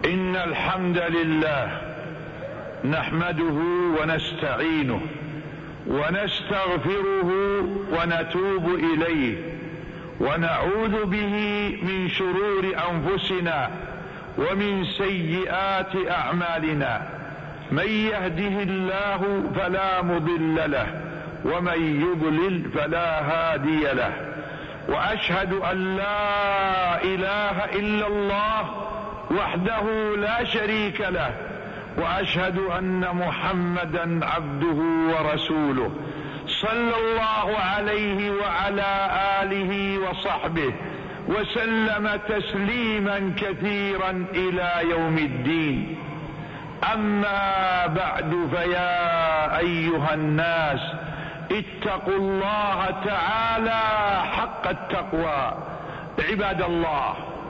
إن الحمد لله نحمده ونستعينه ونستغفره ونتوب إليه ونعوذ به من شرور أنفسنا ومن سيئات أعمالنا. من يهده الله فلا مضل له ومن يضلل فلا هادي له. وأشهد أن لا إله إلا الله وحده لا شريك له، وأشهد أن محمدا عبده ورسوله صلى الله عليه وعلى آله وصحبه وسلم تسليما كثيرا إلى يوم الدين. أما بعد، فيا أيها الناس اتقوا الله تعالى حق التقوى. عباد الله،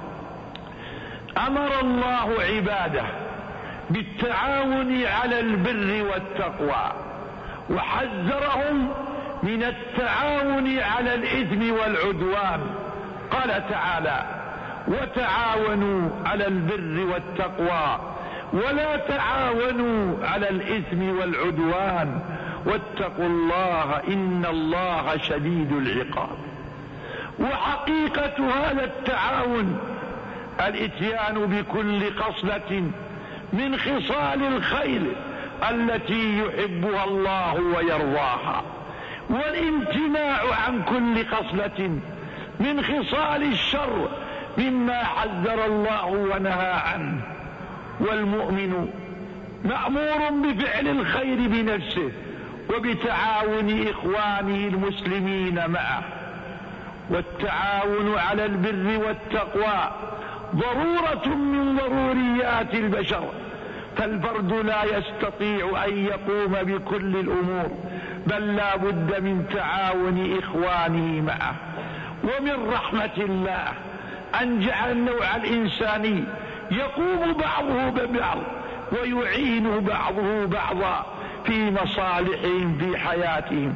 أمر الله عباده بالتعاون على البر والتقوى، وحذرهم من التعاون على الإثم والعدوان. قال تعالى: وتعاونوا على البر والتقوى ولا تعاونوا على الإثم والعدوان واتقوا الله إن الله شديد العقاب. وحقيقة هذا التعاون الاتيان بكل خصلة من خصال الخير التي يحبها الله ويرضاها، والامتناع عن كل خصلة من خصال الشر مما حذر الله ونهى عنه. والمؤمن مأمور بفعل الخير بنفسه وبتعاون إخوانه المسلمين معه. والتعاون على البر والتقوى ضرورة من ضروريات البشر، فالفرد لا يستطيع أن يقوم بكل الأمور، بل لا بد من تعاون إخوانه معه. ومن رحمة الله أن جعل النوع الإنساني يقوم بعضه ببعض ويعين بعضه بعضا في مصالحهم في حياتهم.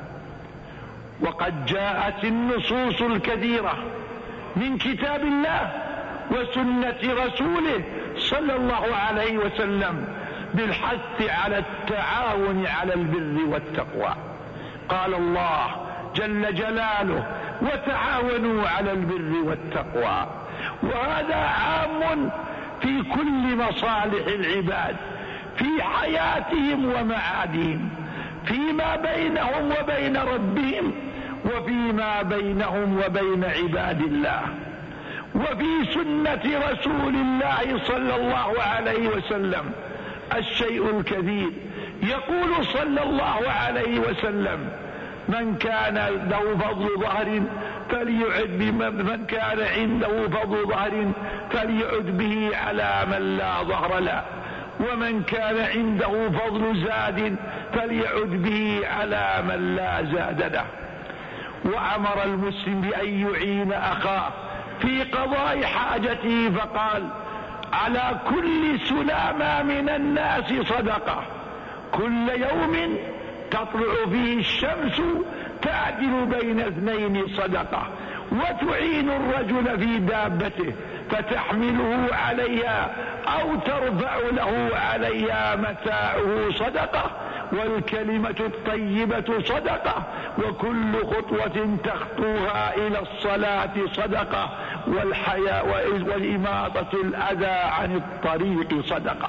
وقد جاءت النصوص الكثيرة من كتاب الله وسنة رسوله صلى الله عليه وسلم بالحث على التعاون على البر والتقوى. قال الله جل جلاله: وتعاونوا على البر والتقوى. وهذا عام في كل مصالح العباد في حياتهم ومعادهم، فيما بينهم وبين ربهم، وفيما بينهم وبين عباد الله. وفي سنة رسول الله صلى الله عليه وسلم الشيء الكثير. يقول صلى الله عليه وسلم: من كان له فضل ظهر فليعد من كان عنده فضل ظهر فليعد به على من لا ظهر له، ومن كان عنده فضل زاد فليعد به على من لا زاد له. وأمر المسلم بأن يعين أخاه في قضاء حاجته، فقال: على كل سلامة من الناس صدقة، كل يوم تطلع فيه الشمس تعدل بين اثنين صدقة. وتعين الرجل في دابته فتحمله عليها أو ترفع له عليها متاعه صدقة. والكلمة الطيبة صدقة، وكل خطوة تخطوها إلى الصلاة صدقة، والإماطة الأذى عن الطريق صدقة.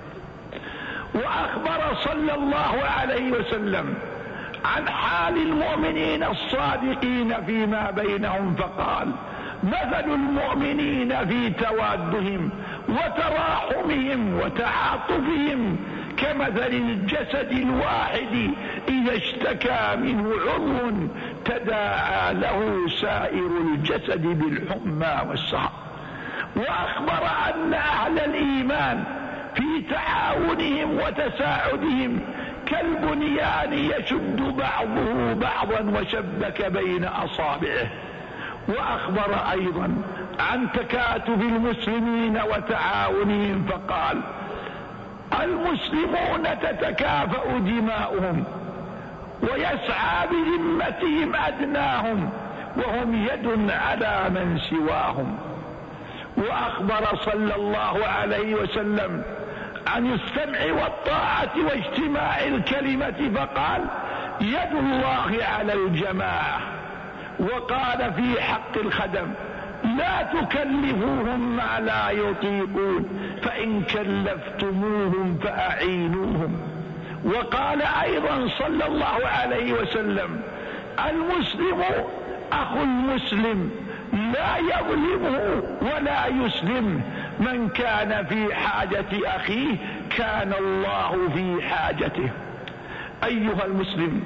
وأخبر صلى الله عليه وسلم عن حال المؤمنين الصادقين فيما بينهم، فقال: مثل المؤمنين في توادهم وتراحمهم وتعاطفهم كمثل الجسد الواحد إذا اشتكى منه عضو تداعى له سائر الجسد بالحمى والسهر. وأخبر أن أهل الإيمان في تعاونهم وتساعدهم كالبنيان يشد بعضه بعضا وشبك بين أصابعه. وأخبر أيضا عن تكاتف المسلمين وتعاونهم، فقال: المسلمون تتكافأ دماؤهم ويسعى بذمتهم أدناهم وهم يد على من سواهم. وأخبر صلى الله عليه وسلم عن السمع والطاعة واجتماع الكلمة فقال: يد الله على الجماعة. وقال في حق الخدم: لا تكلفوهم ما لا يطيقون، فإن كلفتموهم فأعينوهم. وقال أيضا صلى الله عليه وسلم: المسلم أخو المسلم، لا يظلمه ولا يسلمه، من كان في حاجة أخيه كان الله في حاجته. أيها المسلم،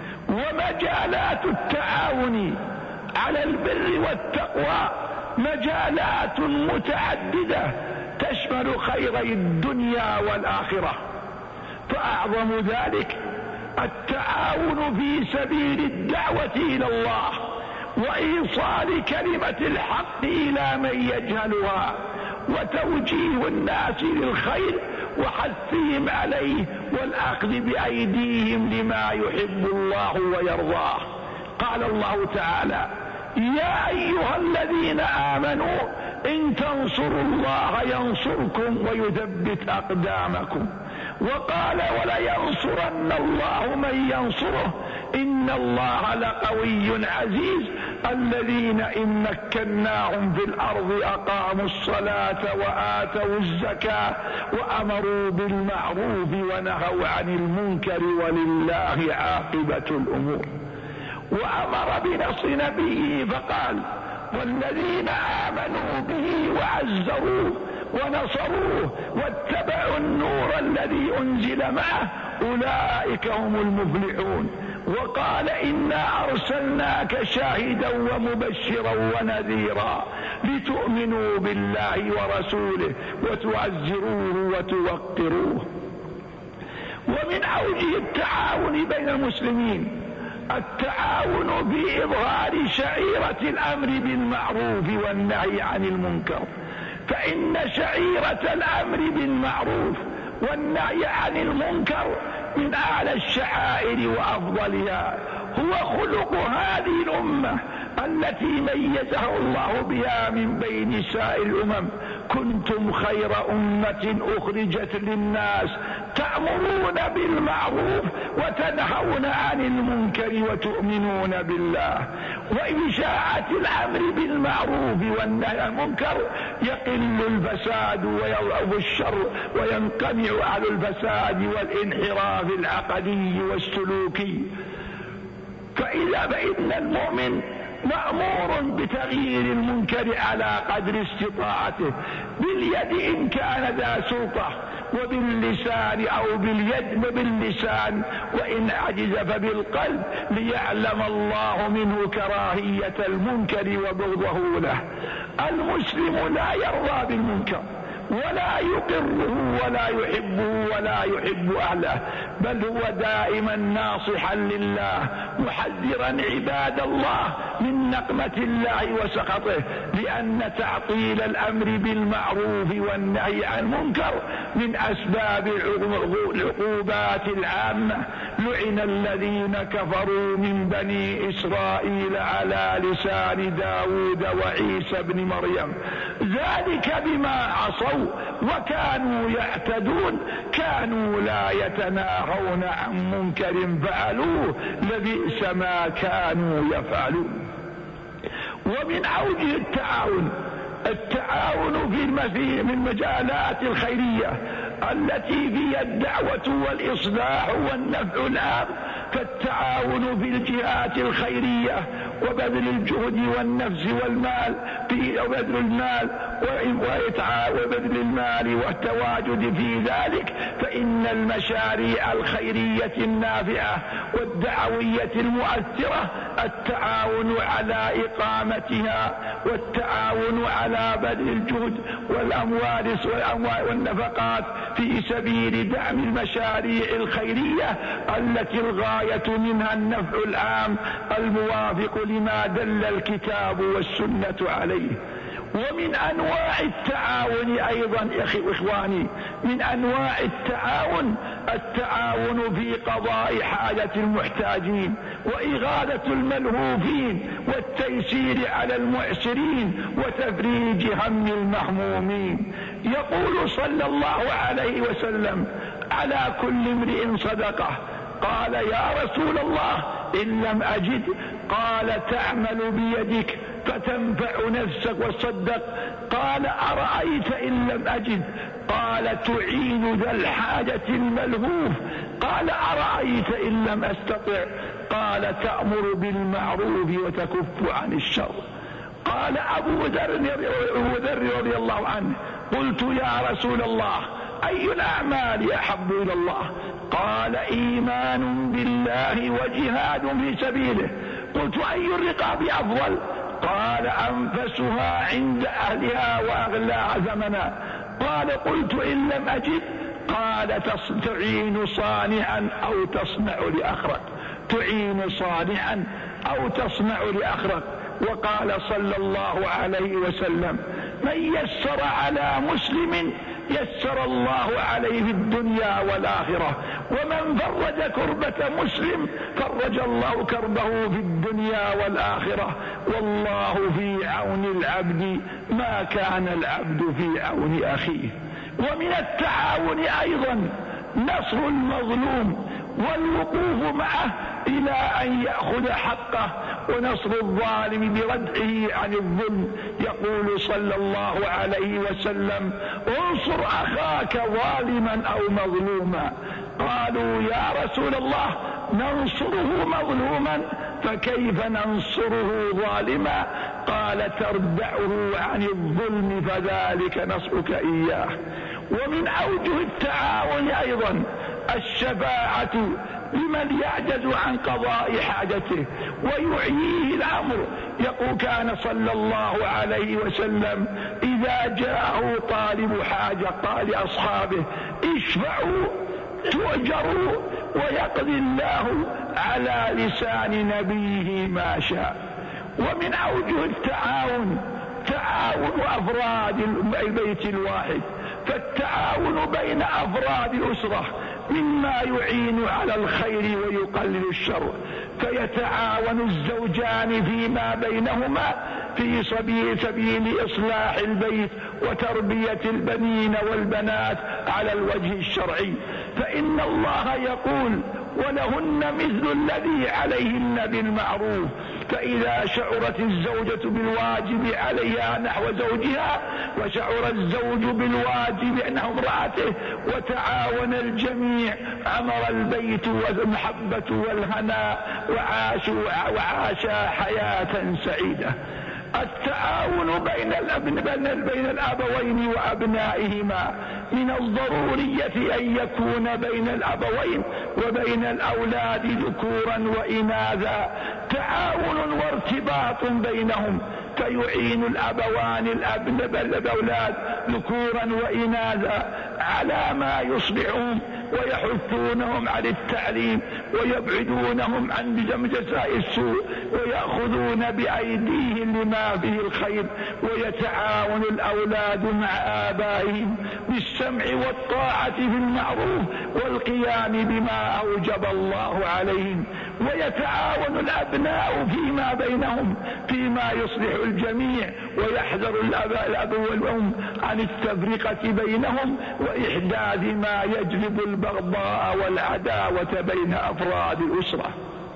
ومجالات التعاون على البر والتقوى مجالات متعددة تشمل خيري الدنيا والآخرة، فأعظم ذلك التعاون في سبيل الدعوة إلى الله وإيصال كلمة الحق إلى من يجهلها، وتوجيه الناس للخير وحثهم عليه، والأخذ بأيديهم لما يحب الله ويرضاه. قال الله تعالى: يا أيها الذين آمنوا إن تنصروا الله ينصركم ويثبت أقدامكم. وقال: ولينصرن الله من ينصره إن الله لقوي عزيز. الذين إن مكناهم في الأرض أقاموا الصلاة وآتوا الزكاة وأمروا بالمعروف ونهوا عن المنكر ولله عاقبة الأمور. وأمر بنصر نبيه فقال: والذين آمنوا به وعزروه ونصروه واتبعوا النور الذي أنزل معه أولئك هم المفلحون. وقال: إنا أرسلناك شاهدا ومبشرا ونذيرا لتؤمنوا بالله ورسوله وتعزروه وتوقروه. ومن أوجه التعاون بين المسلمين التعاون في إظهار شعيرة الأمر بالمعروف والنهي عن المنكر، فإن شعيرة الأمر بالمعروف والنهي عن المنكر من أعلى الشعائر وأفضلها، هو خلق هذه الأمة التي ميزها الله بها من بين سائر الأمم. كنتم خير أمة أخرجت للناس تأمرون بالمعروف وتنهون عن المنكر وتؤمنون بالله. وإشاعة الأمر بالمعروف والنهي عن المنكر يقل الفساد ويضعف الشر وينقمع أهل الفساد والانحراف العقدي والسلوكي. فإن المؤمن مأمور بتغيير المنكر على قدر استطاعته، باليد إن كان ذا سلطة، وباللسان أو باليد وباللسان، وإن عجز فبالقلب، ليعلم الله منه كراهية المنكر وبغضه له. المسلم لا يرضى بالمنكر ولا يقره ولا يحبه ولا يحب أهله، بل هو دائما ناصحا لله محذرا عباد الله من نقمة الله وسخطه، لأن تعطيل الأمر بالمعروف والنهي عن المنكر من أسباب العقوبات العامة. لعن الذين كفروا من بني إسرائيل على لسان داود وعيسى بن مريم، ذلك بما عصوا وكانوا يعتدون، كانوا لا يتناهون عن منكر فعلوه، لبئس ما كانوا يفعلون. ومن أوجه التعاون في من مجالات الخيرية التي فيها الدعوة والإصلاح والنفع العام، فالتعاون في الجهات الخيرية وبذل الجهد والنفس والمال وبذل المال والتواجد في ذلك، فإن المشاريع الخيرية النافعة والدعوية المؤثرة التعاون على إقامتها والتعاون على بذل الجهد والأموال والنفقات في سبيل دعم المشاريع الخيرية التي الغاية منها النفع العام الموافق لما دل الكتاب والسنة عليه. ومن أنواع التعاون أيضا إخواني، من أنواع التعاون في قضاء حاجة المحتاجين وإغاثة الملهوفين والتيسير على المعسرين وتفريج هم المهمومين. يقول صلى الله عليه وسلم: على كل امرئ صدقة. قال: يا رسول الله إن لم أجد؟ قال: تعمل بيدك فتنفع نفسك وتصدق. قال: أرأيت إن لم أجد؟ قال: تعين ذا الحاجة الملهوف. قال: أرأيت إن لم أستطع؟ قال: تأمر بالمعروف وتكف عن الشر. قال أبو ذر رضي الله عنه: قلت يا رسول الله أي الأعمال أحب إلى الله؟ قال: إيمان بالله وجهاد في سبيله. قلت: أي الرقاب أفضل؟ قال: أنفسها عند أهلها وأغلاها ثمنا. قال: قلت: إن لم أجد؟ قال: تعين صانعا أو تصنع لأخرك، تعين صانعا أو تصنع لأخرك. وقال صلى الله عليه وسلم: من يسر على مسلم يسر الله عليه في الدنيا والآخرة، ومن فرج كربة مسلم فرج الله كربه في الدنيا والآخرة، والله في عون العبد ما كان العبد في عون أخيه. ومن التعاون أيضا نصر المظلوم والوقوف معه إلى أن يأخذ حقه، ونصر الظالم بردعه عن الظلم. يقول صلى الله عليه وسلم: انصر أخاك ظالما أو مظلوما. قالوا: يا رسول الله ننصره مظلوما فكيف ننصره ظالما؟ قال: تردعه عن الظلم فذلك نصرك إياه. ومن أوجه التعاون أيضا الشفاعة لمن يعجز عن قضاء حاجته ويعييه الأمر. يقول: كان صلى الله عليه وسلم إذا جاءه طالب حاجة قال لأصحابه: اشفعوا تؤجروا ويقضي الله على لسان نبيه ما شاء. ومن أوجه التعاون تعاون أفراد البيت الواحد، فالتعاون بين أفراد الأسرة مما يعين على الخير ويقلل الشر. فيتعاون الزوجان فيما بينهما في سبيل إصلاح البيت وتربية البنين والبنات على الوجه الشرعي. فإن الله يقول: ولهن مثل الذي عليهن بالمعروف. فإذا شعرت الزوجة بالواجب عليها نحو زوجها وشعر الزوج بالواجب نحو امرأته وتعاون الجميع أمر البيت والمحبة والهناء وعاشا حياة سعيدة. التعاون بين الأبوين وأبنائهما من الضرورية أن يكون بين الأبوين وبين الأولاد ذكورا وإناثا تعاون وارتباط بينهم، فيعين الأبوان الأولاد ذكورا وإناثا على ما يصلحهم ويحثونهم على التعليم ويبعدونهم عن جزاء السوء ويأخذون بأيديهم لما فيه الخير. ويتعاون الأولاد مع آبائهم بالسمع والطاعة في المعروف والقيام بما أوجب الله عليهم. ويتعاون الأبناء فيما بينهم فيما يصلح الجميع، ويحذر الأب والأم عن التفرقة بينهم وإحداث ما يجلب البغضاء والعداوة بين أفراد الأسرة.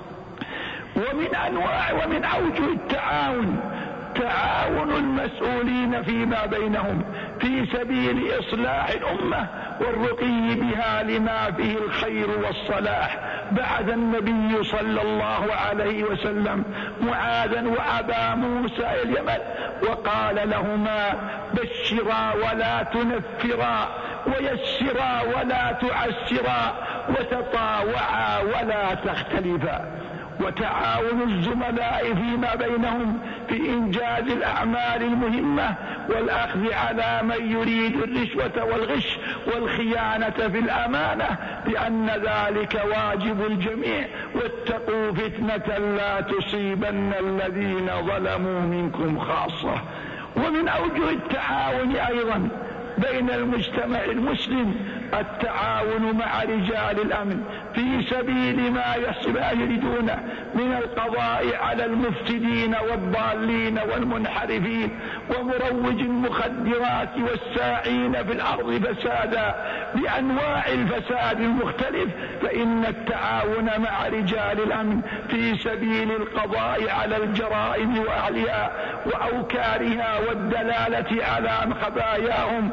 ومن أوجه التعاون تعاون المسؤولين فيما بينهم في سبيل إصلاح الأمة والرقي بها لما فيه الخير والصلاح. بعث النبي صلى الله عليه وسلم معاذا وأبا موسى اليمن وقال لهما: بشرا ولا تنفرا، ويسرا ولا تعسرا، وتطاوعا ولا تختلفا. وتعاون الزملاء فيما بينهم في إنجاز الأعمال المهمة والأخذ على من يريد الرشوة والغش والخيانة في الأمانة، لأن ذلك واجب الجميع. واتقوا فتنة لا تصيبن الذين ظلموا منكم خاصة. ومن أوجه التعاون أيضا بين المجتمع المسلم التعاون مع رجال الأمن في سبيل ما يريدونه من القضاء على المفسدين والضالين والمنحرفين ومروج المخدرات والساعين في الأرض فسادا بأنواع الفساد المختلف. فإن التعاون مع رجال الأمن في سبيل القضاء على الجرائم وأهلها وأوكارها والدلالة على خباياهم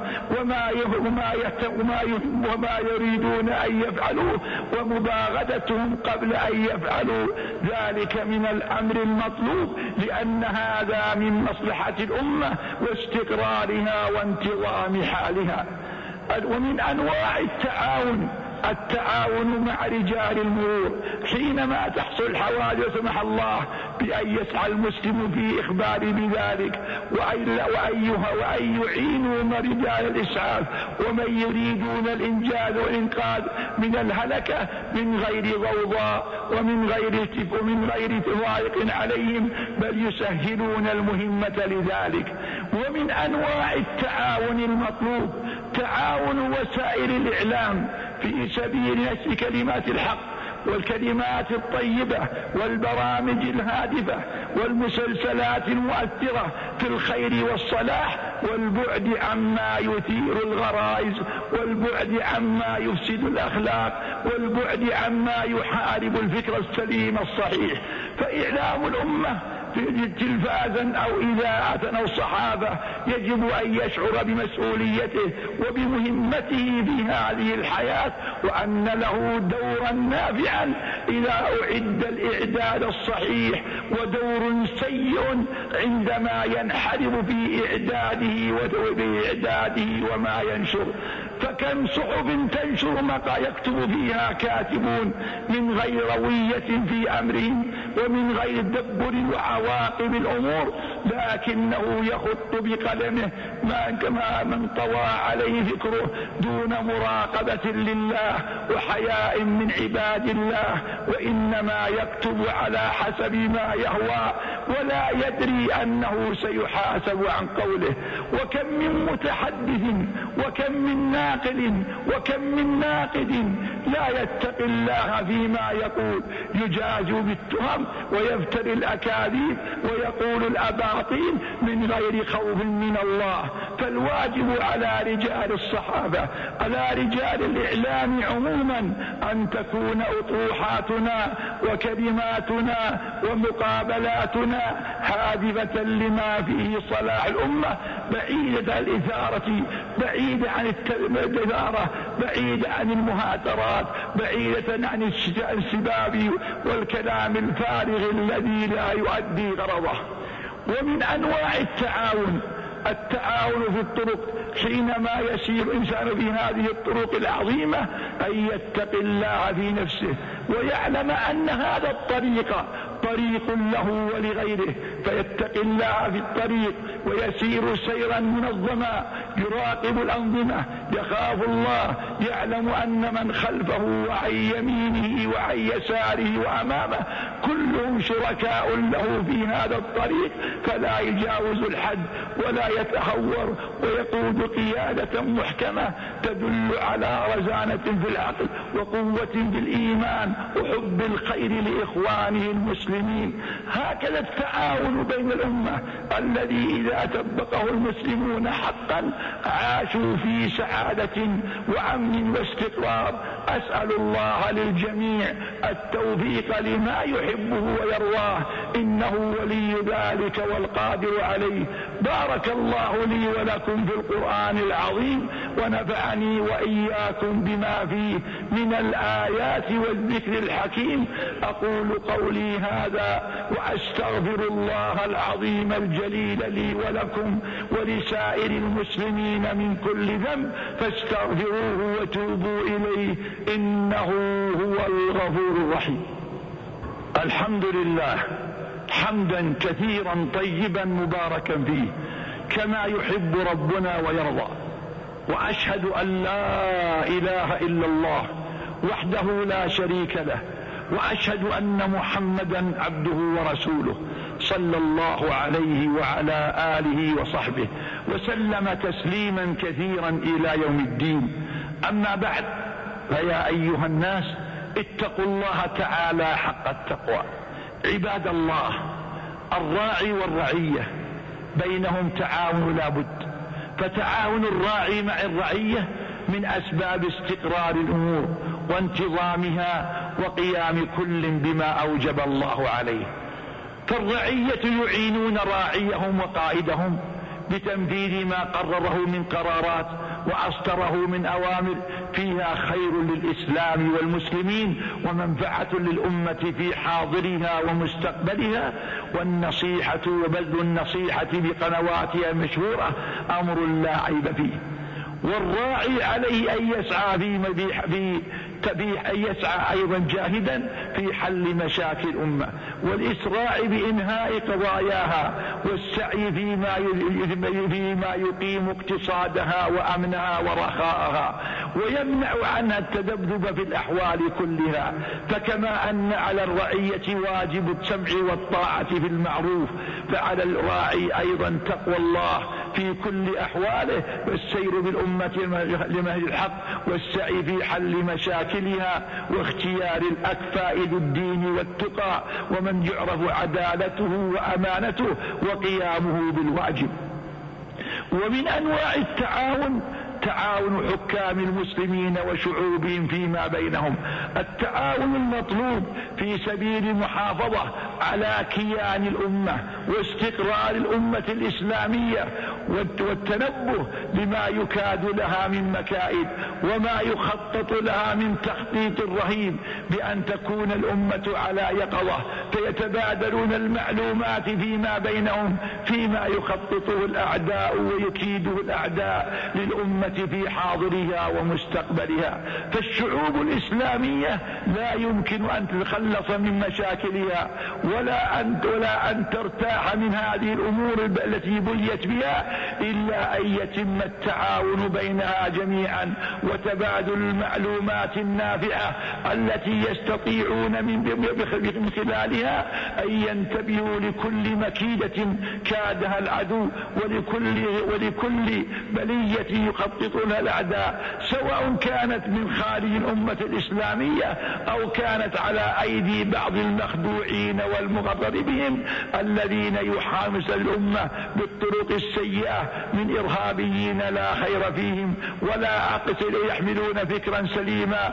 وما يريدون أن يفعلوه ومباغتتهم قبل أن يفعلوا ذلك من الأمر المطلوب، لأن هذا من مصلحة الأمة واستقرارها وانتظام حالها. ومن أنواع التعاون مع رجال المرور حينما تحصل الحوادث سمح الله بأن يسعى المسلم في إخبار بذلك وأن يعينوا رجال الإسعاف ومن يريدون الإنجاز والإنقاذ من الهلكة من غير ضوضاء ومن غير تضايق عليهم، بل يسهلون المهمة لذلك. ومن أنواع التعاون المطلوب تعاون وسائل الإعلام في سبيل نشر كلمات الحق والكلمات الطيبة والبرامج الهادفة والمسلسلات المؤثرة في الخير والصلاح، والبعد عما يثير الغرائز، والبعد عما يفسد الأخلاق، والبعد عما يحارب الفكر السليم الصحيح. فإعلام الأمة تلفازا أو إذاعة أو صحافة يجب أن يشعر بمسؤوليته وبمهمته في هذه الحياة، وأن له دورا نافعا إذا أعد الإعداد الصحيح، ودور سيء عندما ينحرف في إعداده وما ينشر. فكم صحف تنشر ما يكتب فيها كاتبون من غير روية في أمرهم ومن غير تدبر وعواقب الأمور، لكنه يخط بقلمه كما من طوى عليه فكره دون مراقبة لله وحياء من عباد الله، وإنما يكتب على حسب ما يهوى ولا يدري أنه سيحاسب عن قوله. وكم من متحدث وكم من ناقل وكم من ناقد لا يتقي الله فيما يقول، يجاز بالتهم ويفتري الأكاذيب ويقول الأباطيل من غير خوف من الله. فالواجب على رجال الصحافة على رجال الإعلام عموما أن تكون أطروحاتنا وكلماتنا ومقابلاتنا هادفة لما فيه صلاح الأمة، بعيدة عن الإثارة، بعيدة عن الإثارة، بعيدة عن المهاترات، بعيدة عن السباب والكلام الفارغ الذي لا يؤدي غرضه. ومن أنواع التعاون في الطرق حينما يسير الإنسان في هذه الطرق العظيمة أن يتقي الله في نفسه ويعلم أن هذا الطريق طريق له ولغيره، فيتقي الله في الطريق ويسير سيرا منظما يراقب الأنظمة، يخاف الله، يعلم أن من خلفه وعن يمينه وعن يساره وأمامه كلهم شركاء له في هذا الطريق، فلا يجاوز الحد ولا يتهور ويقود قيادة محكمة تدل على رزانة في العقل وقوة في الإيمان وحب الخير لإخوانه المسلمين. هكذا التعاون بين الأمة الذي إذا طبقه المسلمون حقا عاشوا في سعادة وأمن واستقرار. أسأل الله للجميع التوفيق لما يحبه ويرضاه، إنه ولي ذلك والقادر عليه. بارك الله لي ولكم في القرآن العظيم، ونفعني وإياكم بما فيه من الآيات والذكر الحكيم. أقول قولي هذا وأستغفر الله العظيم الجليل لي ولكم ولسائر المسلمين من كل ذنب، فاستغفروه وتوبوا إليه إنه هو الغفور الرحيم. الحمد لله حمدا كثيرا طيبا مباركا فيه كما يحب ربنا ويرضى، وأشهد أن لا إله إلا الله وحده لا شريك له، وأشهد أن محمدا عبده ورسوله صلى الله عليه وعلى آله وصحبه وسلم تسليما كثيرا إلى يوم الدين. أما بعد، فيا أيها الناس اتقوا الله تعالى حق التقوى. عباد الله، الراعي والرعية بينهم تعاون لا بد، فتعاون الراعي مع الرعية من أسباب استقرار الأمور وانتظامها وقيام كل بما أوجب الله عليه. فالرعية يعينون راعيهم وقائدهم بتنفيذ ما قرره من قرارات وأصدره من أوامر فيها خير للإسلام والمسلمين ومنفعة للأمة في حاضرها ومستقبلها. والنصيحة وبذل النصيحة بقنواتها المشهورة أمر لا عيب فيه. والراعي عليه أن يسعى أيضا جاهدا في حل مشاكل الأمة والإسراع بإنهاء قضاياها والسعي فيما يقيم اقتصادها وأمنها ورخاءها ويمنع عنها التذبذب في الأحوال كلها. فكما أن على الرعية واجب السمع والطاعة في المعروف، فعلى الراعي أيضا تقوى الله في كل أحواله والسير بالأمة لمهد الحق والسعي في حل مشاكلها واختيار الأكفاء للدين والتقى ومن يعرف عدالته وأمانته وقيامه بالواجب. ومن أنواع التعاون تعاون حكام المسلمين وشعوبهم فيما بينهم. التعاون المطلوب في سبيل المحافظة على كيان الأمة واستقرار الأمة الإسلامية والتنبه لما يكاد لها من مكائد وما يخطط لها من تخطيط رهيب، بأن تكون الأمة على يقظة فيتبادلون المعلومات فيما بينهم فيما يخططه الأعداء ويكيده الأعداء للأمة في حاضرها ومستقبلها. فالشعوب الإسلامية لا يمكن أن تتخلص من مشاكلها ولا أن ترتاح من هذه الأمور التي بليت بها إلا أن يتم التعاون بينها جميعا وتبادل المعلومات النافعة التي يستطيعون من خلالها أن ينتبهوا لكل مكيدة كادها العدو ولكل بلية يخططونها الأعداء، سواء كانت من خارج الأمة الإسلامية أو كانت على أيدي بعض المخدوعين والمغرر بهم الذين يحامس الأمة بالطرق السيئة من إرهابيين لا خير فيهم ولا يحملون فكرا سليما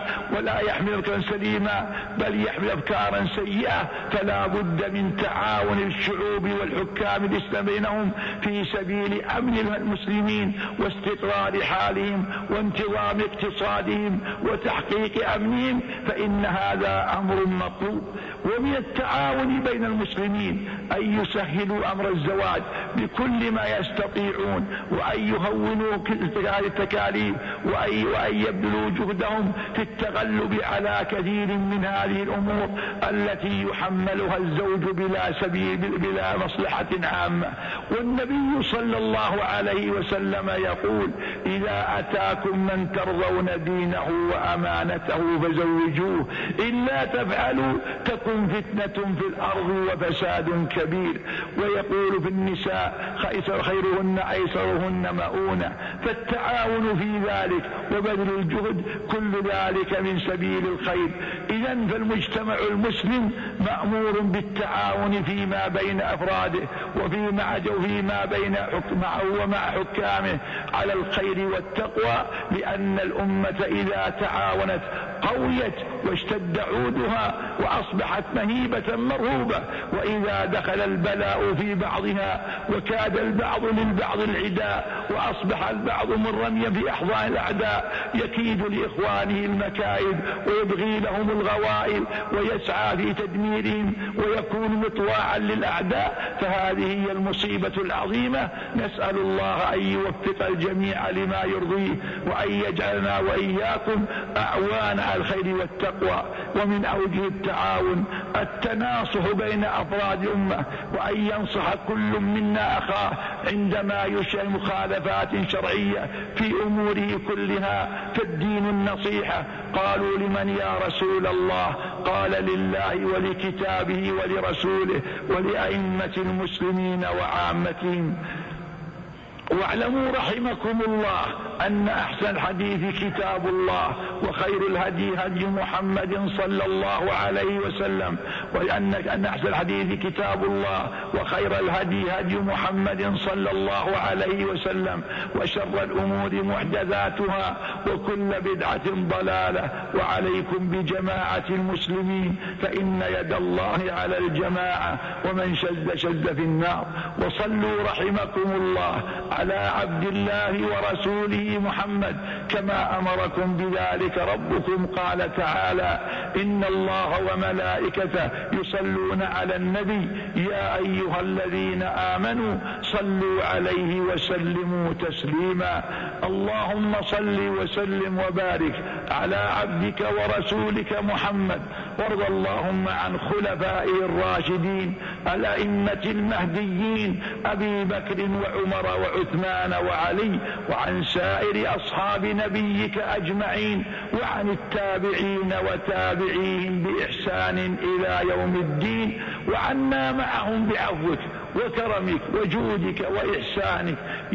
بل يحمل أفكارا سيئة. فلا بد من تعاون الشعوب والحكام الإسلاميين بينهم في سبيل أمن المسلمين واستقرار حالهم وانتظام اقتصادهم وتحقيق أمنهم، فإن هذا أمر مطلوب. ومن التعاون بين المسلمين أن يسهلوا أمر الزواج بكل ما يستطيعون وأن يهونوا التكاليف وأن يبذلوا جهدهم في التغلب على كثير من هذه الأمور التي يحملها الزوج بلا مصلحة عامة. والنبي صلى الله عليه وسلم يقول: إذا أتاكم من ترضون دينه وأمانته فزوجوه، إلا تفعلوا تكن فتنة في الأرض وفساد كبير. ويقول في النساء: خيرهن أيسرهن مؤونة. فالتعاون في ذلك وبذل الجهد كل ذلك من سبيل الخير. إذن فالمجتمع المسلم مأمور بالتعاون فيما بين أفراده وفيما بين ومع حكامه على الخير والتقوى، لأن الأمة إذا تعاونت قويت واشتد عودها وأصبحت مهيبة مرهوبة. وإذا دخل البلاء في بعضها وكاد البعض للبعض العداء وأصبح البعض مرميا في أحضان الأعداء يكيد لإخوانه المكائد ويبغي لهم الغوائل ويسعى في تدميرهم ويكون مطواعا للأعداء. فهذه هي المصيبة العظيمة. نسأل الله أن يوفق الجميع لما يرضيه وأن يجعلنا وإياكم أعوان على الخير والتقوى. ومن أوجه التعاون التناصح بين أفراد الأمة، وأن ينصح كل منا أخاه عندما يشعر مخالفات شرعية في أموره كلها. فالدين النصيحة. قالوا لمن يا رسول الله؟ قال لله ولكتابه ولرسوله ولأئمة المسلمين وعامتهم. واعلموا رحمكم الله أن أحسن الحديث كتاب الله، وخير الهدي هدي محمد صلى الله عليه وسلم، وأن أحسن الحديث كتاب الله، وخير الهدي هدي محمد صلى الله عليه وسلم، وشر الأمور محدثاتها، وكل بدعة ضلالة. وعليكم بجماعة المسلمين، فإن يد الله على الجماعة، ومن شذ في النار. وصلوا رحمكم الله على عبد الله ورسوله محمد كما أمركم بذلك ربكم. قال تعالى: إن الله وملائكته يصلون على النبي يا أيها الذين آمنوا صلوا عليه وسلموا تسليما. اللهم صل وسلم وبارك على عبدك ورسولك محمد، وارض اللهم عن خلفائه الراشدين الأئمة المهديين أبي بكر وعمر وعثمان وعلي، وعن سائر أصحاب نبيك أجمعين، وعن التابعين وتابعيهم بإحسان إلى يوم الدين، وعنا معهم بعفوك وكرمك وجودك وإحسانك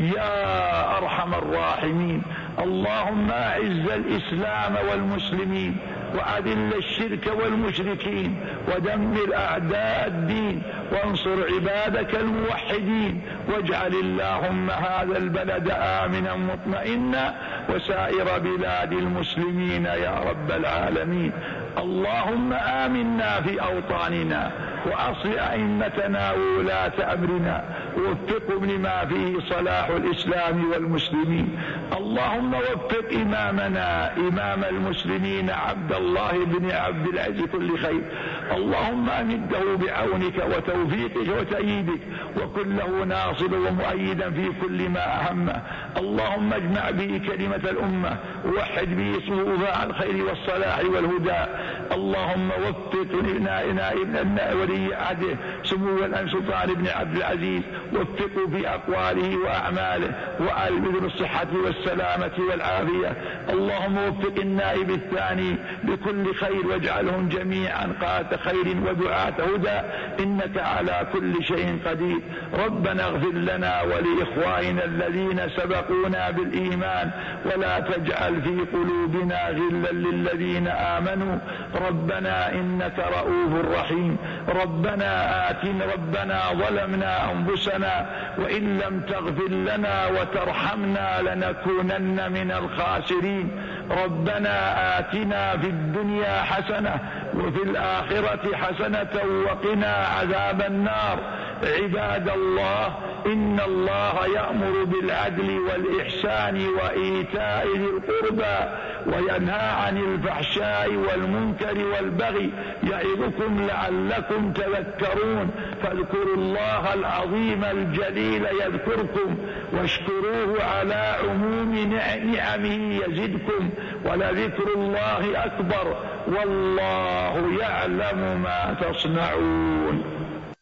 يا أرحم الراحمين. اللهم أعز الإسلام والمسلمين، وأذل الشرك والمشركين، ودمر أعداء الدين، وانصر عبادك الموحدين، واجعل اللهم هذا البلد آمنا مطمئنا، وسائر بلاد المسلمين يا رب العالمين. اللهم آمنا في أوطاننا، وأصل أئمتنا وولاة أمرنا، ووفقهم لما فيه صلاح الإسلام والمسلمين. اللهم وفق إمامنا إمام المسلمين عبد الله بن عبد العزيز كل خير. اللهم أمده بعونك وتوفيقك وتأييدك، وكن له ناصر ومؤيدا في كل ما أهمه. اللهم اجمع به كلمة الأمة، ووحد به صفوفها على الخير والصلاح والهدى. اللهم وفق نائبنا ولي عهده سمو الأمير سلطان بن عبد العزيز، وفقه في أقواله وأعماله، وآل بذل الصحة والسلامة والعافية. اللهم وفق النائب الثاني بكل خير، واجعلهم جميعا قادة خير ودعاة هدى، إنك على كل شيء قدير. ربنا اغفر لنا ولإخواننا الذين سبقونا بالإيمان، ولا تجعل في قلوبنا غلا للذين آمنوا ربنا إنك رؤوف رحيم. ربنا ظلمنا أنفسنا، وإن لم تغفر لنا وترحمنا لنكونن من الخاسرين. ربنا آتنا في الدنيا حسنة وفي الآخرة حسنة وقنا عذاب النار. عباد الله، إن الله يأمر بالعدل والإحسان وإيتاء ذي القربى، وينهى عن الفحشاء والمنكر والبغي، يعظكم لعلكم تذكرون. فاذكروا الله العظيم الجليل يذكركم، واشكروه على عموم نعمه يزدكم، ولذكر الله أكبر، والله يعلم ما تصنعون.